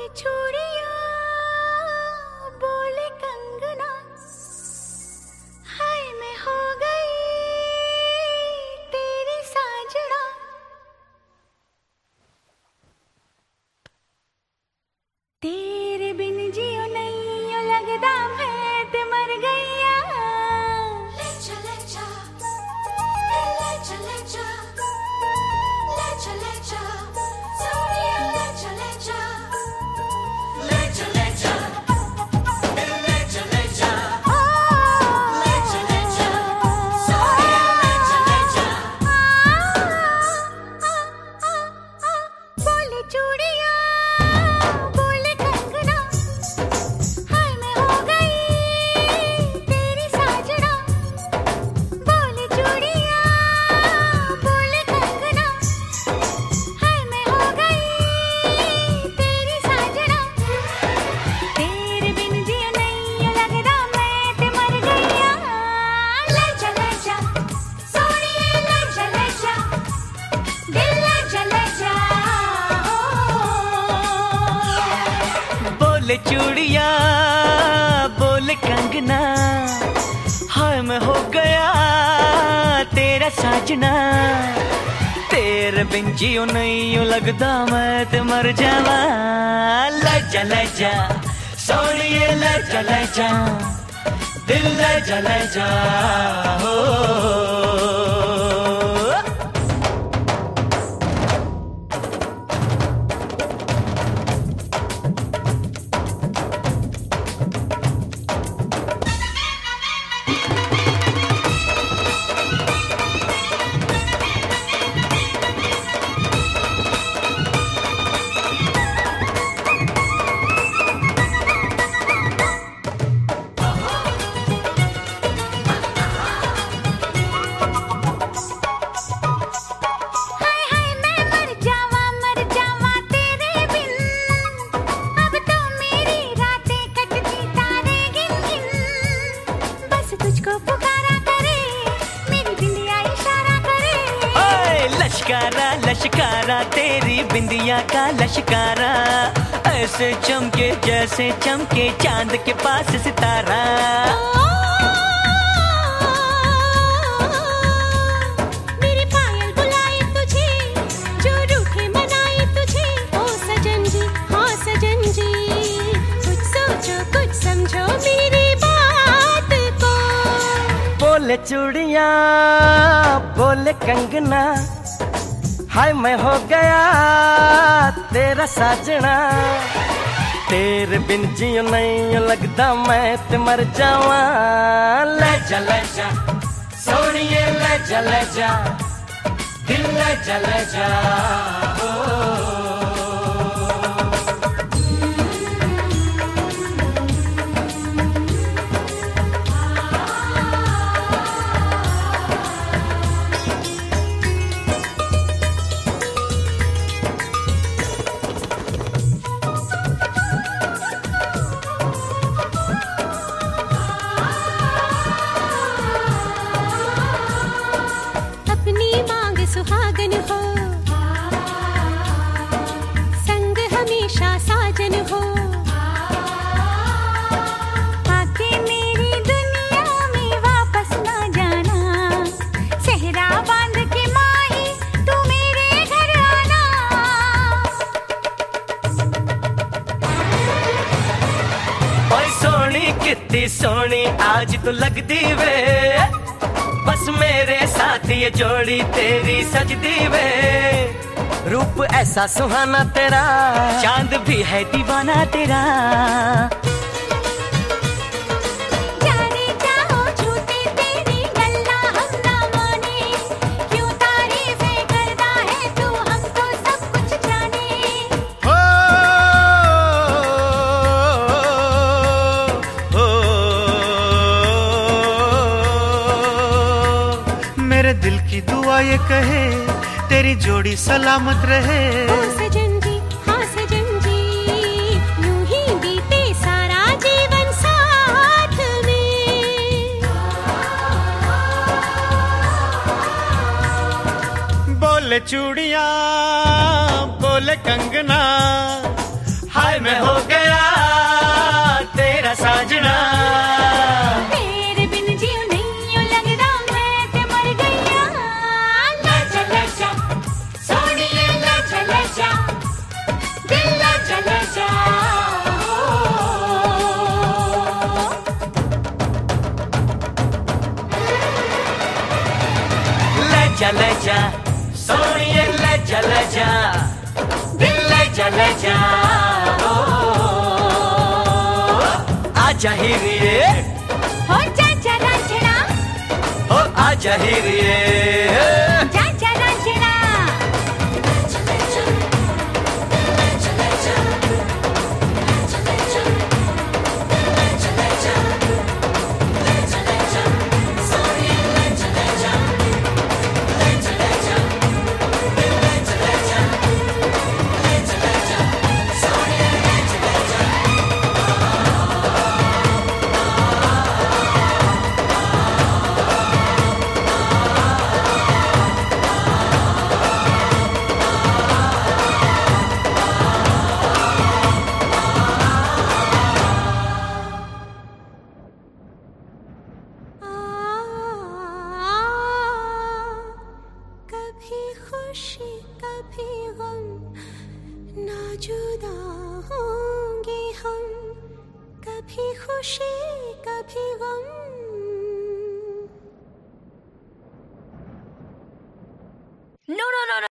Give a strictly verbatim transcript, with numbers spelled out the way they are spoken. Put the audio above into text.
चूड़ियां बोले कंगना, हाय मैं हो गई तेरी साजना। तेरे बिन जियो नहीं लगदा मैं ते मर गईया। ले चले जा, ले चले जा, ले चले जा, सोनिया ले चले जा, ले चले जा, ले चले जा, ले चले जा, सोनिया ले चले जा। बोले चूड़ियां बोले कंगना, हाय मैं हो गई तेरी साजना। बोले चूड़ियां बोले कंगना, हाय मैं हो गई तेरी साजना। तेरे बिन जिया नहीं लगदा मैं ते मर गईया। ले चले जा सोनिए ले चले जा, दिल ले चले जा। बोले चूड़िया बोले कंगना, हाय मैं हो गया तेरा साजना। तेरे बिन जियो नहीं लगदा मैं ते मर जावा। ले जा ले जा सोनिए ले जा ले जा, दिल ले जा ले जा हो। हाय हाय मैं मर जावा मर जावा तेरे बिन, अब तो मेरी रातें कटती तारे गिन गिन। बस तुझको पुकारा करे मेरी बिंदिया इशारा करे। ओए लश्कारा लश्कारा तेरी बिंदिया का लश्कारा, ऐसे चमके जैसे चमके चांद के पास सितारा। मेरी पायल बुलाए तुझे, जो रूठे मनाए तुझे। ओ सजन जी हाँ सजन जी, कुछ सोचो कुछ समझो मेरी बात को। बोले चूड़िया बोले कंगना, हाय मैं हो गया तेरा साजना। तेरे बिन जियो नहीं लगदा मैं ते मर जावा। ले जा ले जा सोनिए ले जा ले जा, दिल ले जा ले जा ओ। अपनी मांग सुहागन हो, संग हमेशा साजन हो। आके मेरी दुनिया में वापस ना जाना, सेहरा बांध के माही तू मेरे घर आना। ओए सोनी कितनी सोनी आज तो लगदी वे, बस मेरे साथ ये जोड़ी तेरी सजदी वे। रूप ऐसा सुहाना तेरा, चांद भी है दीवाना तेरा। जाने चाहो झूठी तेरी गल्ला हम ना माने, क्यों तारीफें करता है तू हमको सब कुछ जाने। हो हो मेरे दिल की दुआ ये कहे तेरी जोड़ी सलामत रहे। ओ सजन जी हाँ सजन जी, यूं ही बीते सारा जीवन साथ में। बोले चूड़िया बोले कंगना, हाय मैं हो जा ले जा सोनिए ले जा ले जा दिल ले जा ले जा ओ, आजा हीरिए हो जा जा रांझना हो आजा हीरिए जा जा रांझना खुशी कभी गम ना जुदा होंगे हम कभी खुशी कभी गम No, no, no, no.